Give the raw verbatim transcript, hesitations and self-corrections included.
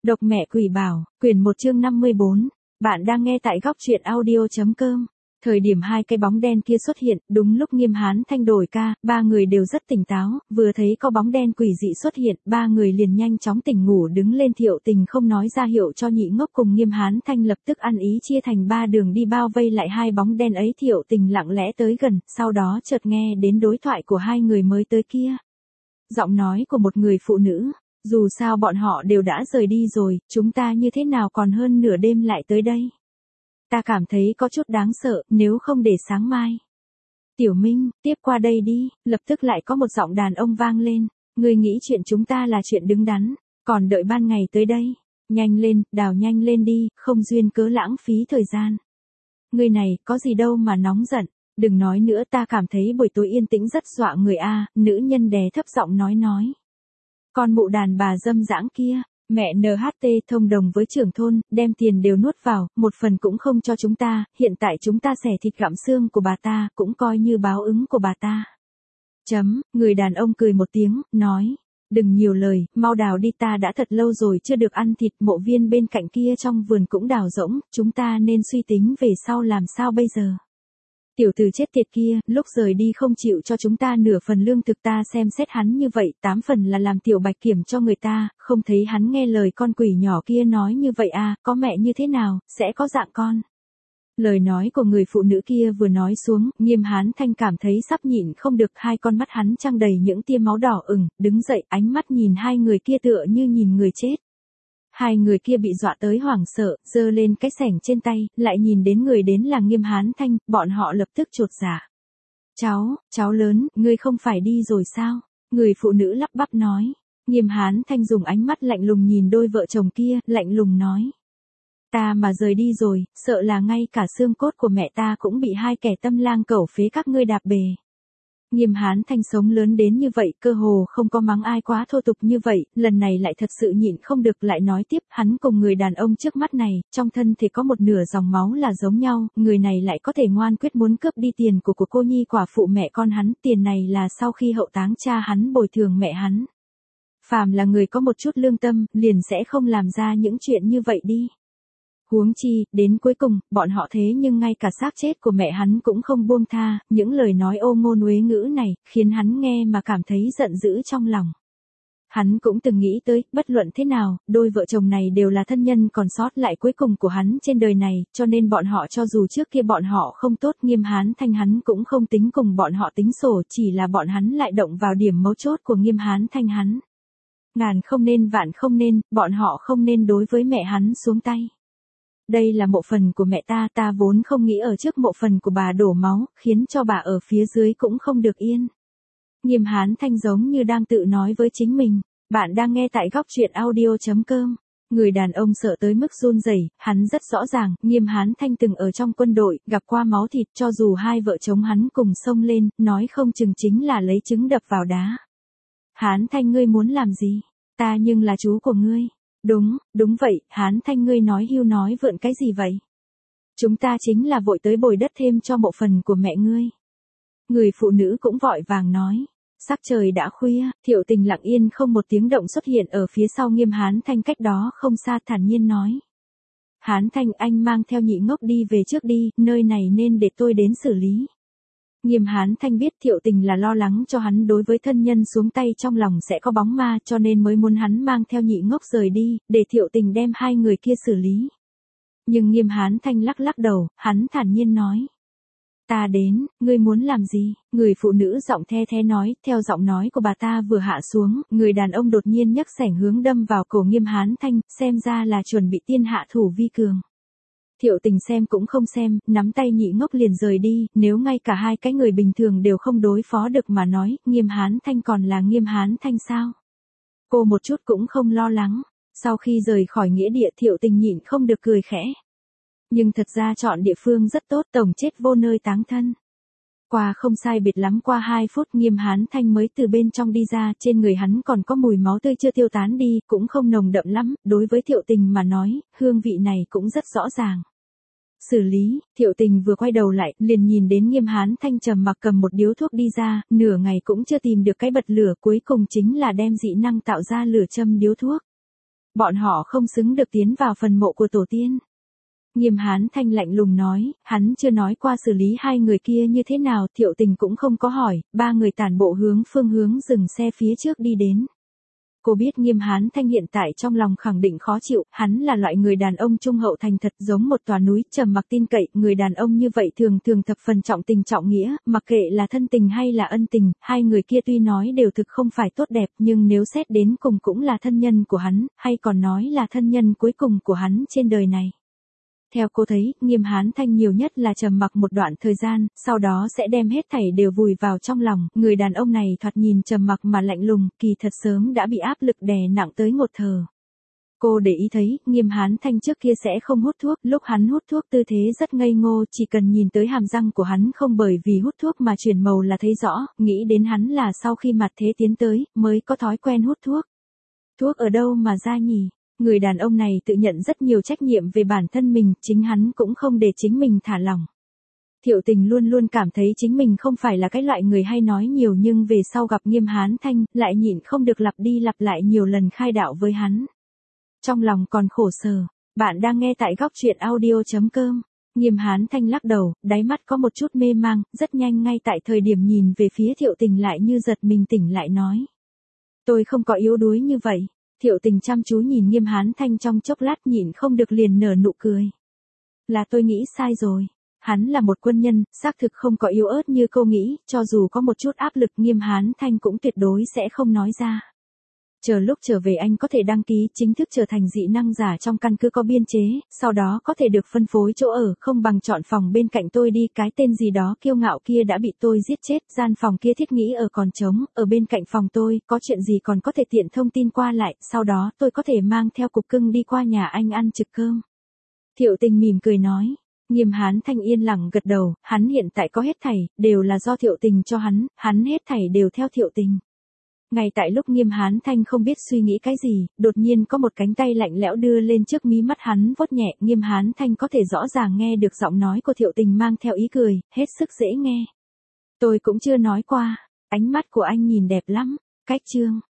Độc mẹ quỷ bảo, quyển một chương năm mươi bốn. Bạn đang nghe tại góc truyện audio.com. Thời điểm hai cái bóng đen kia xuất hiện, đúng lúc Nghiêm Hán Thanh đổi ca, ba người đều rất tỉnh táo, vừa thấy có bóng đen quỷ dị xuất hiện, ba người liền nhanh chóng tỉnh ngủ đứng lên. Thiệu Tình không nói ra hiệu cho Nhị Ngốc cùng Nghiêm Hán Thanh lập tức ăn ý chia thành ba đường đi bao vây lại hai bóng đen ấy. Thiệu Tình lặng lẽ tới gần, sau đó chợt nghe đến đối thoại của hai người mới tới kia. Giọng nói của một người phụ nữ. Dù sao bọn họ đều đã rời đi rồi, chúng ta như thế nào còn hơn nửa đêm lại tới đây? Ta cảm thấy có chút đáng sợ, nếu không để sáng mai. Tiểu Minh, tiếp qua đây đi, lập tức lại có một giọng đàn ông vang lên. Ngươi nghĩ chuyện chúng ta là chuyện đứng đắn, còn đợi ban ngày tới đây. Nhanh lên, đào nhanh lên đi, không duyên cớ lãng phí thời gian. Ngươi này, có gì đâu mà nóng giận, đừng nói nữa, ta cảm thấy buổi tối yên tĩnh rất dọa người a. Nữ nhân đè thấp giọng nói nói. Con mụ đàn bà dâm dãng kia, mẹ en hát tê thông đồng với trưởng thôn, đem tiền đều nuốt vào, một phần cũng không cho chúng ta, hiện tại chúng ta xẻ thịt gặm xương của bà ta, cũng coi như báo ứng của bà ta. Chấm, người đàn ông cười một tiếng, nói, đừng nhiều lời, mau đào đi, ta đã thật lâu rồi chưa được ăn thịt. Mộ viên bên cạnh kia trong vườn cũng đào rỗng, chúng ta nên suy tính về sau làm sao bây giờ. Tiểu tử chết tiệt kia, lúc rời đi không chịu cho chúng ta nửa phần lương thực, ta xem xét hắn như vậy, tám phần là làm tiểu bạch kiểm cho người ta, không thấy hắn nghe lời con quỷ nhỏ kia nói như vậy à, có mẹ như thế nào, sẽ có dạng con. Lời nói của người phụ nữ kia vừa nói xuống, Nghiêm Hán Thanh cảm thấy sắp nhịn không được, hai con mắt hắn trăng đầy những tia máu đỏ ửng, đứng dậy, ánh mắt nhìn hai người kia tựa như nhìn người chết. Hai người kia bị dọa tới hoảng sợ, giơ lên cái xẻng trên tay, lại nhìn đến người đến là Nghiêm Hán Thanh, bọn họ lập tức chột dạ. Cháu, cháu lớn, ngươi không phải đi rồi sao? Người phụ nữ lắp bắp nói. Nghiêm Hán Thanh dùng ánh mắt lạnh lùng nhìn đôi vợ chồng kia, lạnh lùng nói. Ta mà rời đi rồi, sợ là ngay cả xương cốt của mẹ ta cũng bị hai kẻ tâm lang cẩu phế các ngươi đạp bề. Nghiêm Hán Thanh sống lớn đến như vậy, cơ hồ không có mắng ai quá thô tục như vậy, lần này lại thật sự nhịn không được, lại nói tiếp, hắn cùng người đàn ông trước mắt này, trong thân thể có một nửa dòng máu là giống nhau, người này lại có thể ngoan quyết muốn cướp đi tiền của của cô nhi quả phụ mẹ con hắn, tiền này là sau khi hậu táng cha hắn bồi thường mẹ hắn. Phàm là người có một chút lương tâm, liền sẽ không làm ra những chuyện như vậy đi. Huống chi, đến cuối cùng, bọn họ thế nhưng ngay cả xác chết của mẹ hắn cũng không buông tha, những lời nói ô ngôn uế ngữ này, khiến hắn nghe mà cảm thấy giận dữ trong lòng. Hắn cũng từng nghĩ tới, bất luận thế nào, đôi vợ chồng này đều là thân nhân còn sót lại cuối cùng của hắn trên đời này, cho nên bọn họ cho dù trước kia bọn họ không tốt, Nghiêm Hán Thanh hắn cũng không tính cùng bọn họ tính sổ, chỉ là bọn hắn lại động vào điểm mấu chốt của Nghiêm Hán Thanh hắn. Ngàn không nên vạn không nên, bọn họ không nên đối với mẹ hắn xuống tay. Đây là mộ phần của mẹ ta, ta vốn không nghĩ ở trước mộ phần của bà đổ máu, khiến cho bà ở phía dưới cũng không được yên. Nghiêm Hán Thanh giống như đang tự nói với chính mình. Bạn đang nghe tại góc truyện audio.com. Người đàn ông sợ tới mức run rẩy, hắn rất rõ ràng, Nghiêm Hán Thanh từng ở trong quân đội, gặp qua máu thịt, cho dù hai vợ chồng hắn cùng xông lên, nói không chừng chính là lấy trứng đập vào đá. Hán Thanh, ngươi muốn làm gì? Ta nhưng là chú của ngươi. Đúng, đúng vậy, Hán Thanh, ngươi nói hưu nói vượn cái gì vậy? Chúng ta chính là vội tới bồi đất thêm cho mộ phần của mẹ ngươi. Người phụ nữ cũng vội vàng nói. Sắc trời đã khuya, Thiệu Tình lặng yên không một tiếng động xuất hiện ở phía sau Nghiêm Hán Thanh cách đó không xa, thản nhiên nói. Hán Thanh, anh mang theo Nhị Ngốc đi về trước đi, nơi này nên để tôi đến xử lý. Nghiêm Hán Thanh biết Thiệu Tình là lo lắng cho hắn đối với thân nhân xuống tay trong lòng sẽ có bóng ma, cho nên mới muốn hắn mang theo Nhị Ngốc rời đi, để Thiệu Tình đem hai người kia xử lý. Nhưng Nghiêm Hán Thanh lắc lắc đầu, hắn thản nhiên nói. Ta đến, ngươi muốn làm gì? Người phụ nữ giọng the the nói, theo giọng nói của bà ta vừa hạ xuống, người đàn ông đột nhiên nhấc xẻng hướng đâm vào cổ Nghiêm Hán Thanh, xem ra là chuẩn bị tiên hạ thủ vi cường. Thiệu Tình xem cũng không xem, nắm tay Nhị Ngốc liền rời đi, nếu ngay cả hai cái người bình thường đều không đối phó được mà nói, Nghiêm Hán Thanh còn là Nghiêm Hán Thanh sao? Cô một chút cũng không lo lắng, sau khi rời khỏi nghĩa địa Thiệu Tình nhịn không được cười khẽ. Nhưng thật ra chọn địa phương rất tốt, tổng chết vô nơi táng thân. Qua không sai biệt lắm qua hai phút Nghiêm Hán Thanh mới từ bên trong đi ra, trên người hắn còn có mùi máu tươi chưa tiêu tán đi, cũng không nồng đậm lắm, đối với Thiệu Tình mà nói, hương vị này cũng rất rõ ràng. Xử lý, Thiệu Tình vừa quay đầu lại, liền nhìn đến Nghiêm Hán Thanh trầm mặc cầm một điếu thuốc đi ra, nửa ngày cũng chưa tìm được cái bật lửa, cuối cùng chính là đem dị năng tạo ra lửa châm điếu thuốc. Bọn họ không xứng được tiến vào phần mộ của tổ tiên. Nghiêm Hán Thanh lạnh lùng nói, hắn chưa nói qua xử lý hai người kia như thế nào, Thiệu Tình cũng không có hỏi, ba người tản bộ hướng phương hướng dừng xe phía trước đi đến. Cô biết Nghiêm Hán Thanh hiện tại trong lòng khẳng định khó chịu, hắn là loại người đàn ông trung hậu thành thật giống một tòa núi, trầm mặc tin cậy, người đàn ông như vậy thường thường thập phần trọng tình trọng nghĩa, mặc kệ là thân tình hay là ân tình, hai người kia tuy nói đều thực không phải tốt đẹp, nhưng nếu xét đến cùng cũng là thân nhân của hắn, hay còn nói là thân nhân cuối cùng của hắn trên đời này. Theo cô thấy, Nghiêm Hán Thanh nhiều nhất là trầm mặc một đoạn thời gian, sau đó sẽ đem hết thảy đều vùi vào trong lòng, người đàn ông này thoạt nhìn trầm mặc mà lạnh lùng, kỳ thật sớm đã bị áp lực đè nặng tới ngột thở. Cô để ý thấy, Nghiêm Hán Thanh trước kia sẽ không hút thuốc, lúc hắn hút thuốc tư thế rất ngây ngô, chỉ cần nhìn tới hàm răng của hắn không bởi vì hút thuốc mà chuyển màu là thấy rõ, nghĩ đến hắn là sau khi mặt thế tiến tới, mới có thói quen hút thuốc. Thuốc ở đâu mà ra nhỉ? Người đàn ông này tự nhận rất nhiều trách nhiệm về bản thân mình, chính hắn cũng không để chính mình thả lỏng. Thiệu Tình luôn luôn cảm thấy chính mình không phải là cái loại người hay nói nhiều nhưng về sau gặp Nghiêm Hán Thanh, lại nhịn không được lặp đi lặp lại nhiều lần khai đạo với hắn. Trong lòng còn khổ sở, bạn đang nghe tại góc truyện audio chấm com. Nghiêm Hán Thanh lắc đầu, đáy mắt có một chút mê mang, rất nhanh ngay tại thời điểm nhìn về phía Thiệu Tình lại như giật mình tỉnh lại nói. Tôi không có yếu đuối như vậy. Thiệu Tình chăm chú nhìn Nghiêm Hán Thanh trong chốc lát nhịn không được liền nở nụ cười. Là tôi nghĩ sai rồi. Hắn là một quân nhân, xác thực không có yếu ớt như cô nghĩ, cho dù có một chút áp lực Nghiêm Hán Thanh cũng tuyệt đối sẽ không nói ra. Chờ lúc trở về anh có thể đăng ký chính thức trở thành dị năng giả trong căn cứ có biên chế, sau đó có thể được phân phối chỗ ở, không bằng chọn phòng bên cạnh tôi đi, cái tên gì đó kiêu ngạo kia đã bị tôi giết chết, gian phòng kia thiết nghĩ ở còn trống, ở bên cạnh phòng tôi, có chuyện gì còn có thể tiện thông tin qua lại, sau đó tôi có thể mang theo cục cưng đi qua nhà anh ăn trực cơm. Thiệu Tình mỉm cười nói. Nghiêm Hán Thanh yên lặng gật đầu, hắn hiện tại có hết thảy, đều là do Thiệu Tình cho hắn, hắn hết thảy đều theo Thiệu Tình. Ngay tại lúc Nghiêm Hán Thanh không biết suy nghĩ cái gì, đột nhiên có một cánh tay lạnh lẽo đưa lên trước mí mắt hắn vuốt nhẹ, Nghiêm Hán Thanh có thể rõ ràng nghe được giọng nói của Thiệu Tình mang theo ý cười, hết sức dễ nghe. Tôi cũng chưa nói qua, ánh mắt của anh nhìn đẹp lắm, cách chương.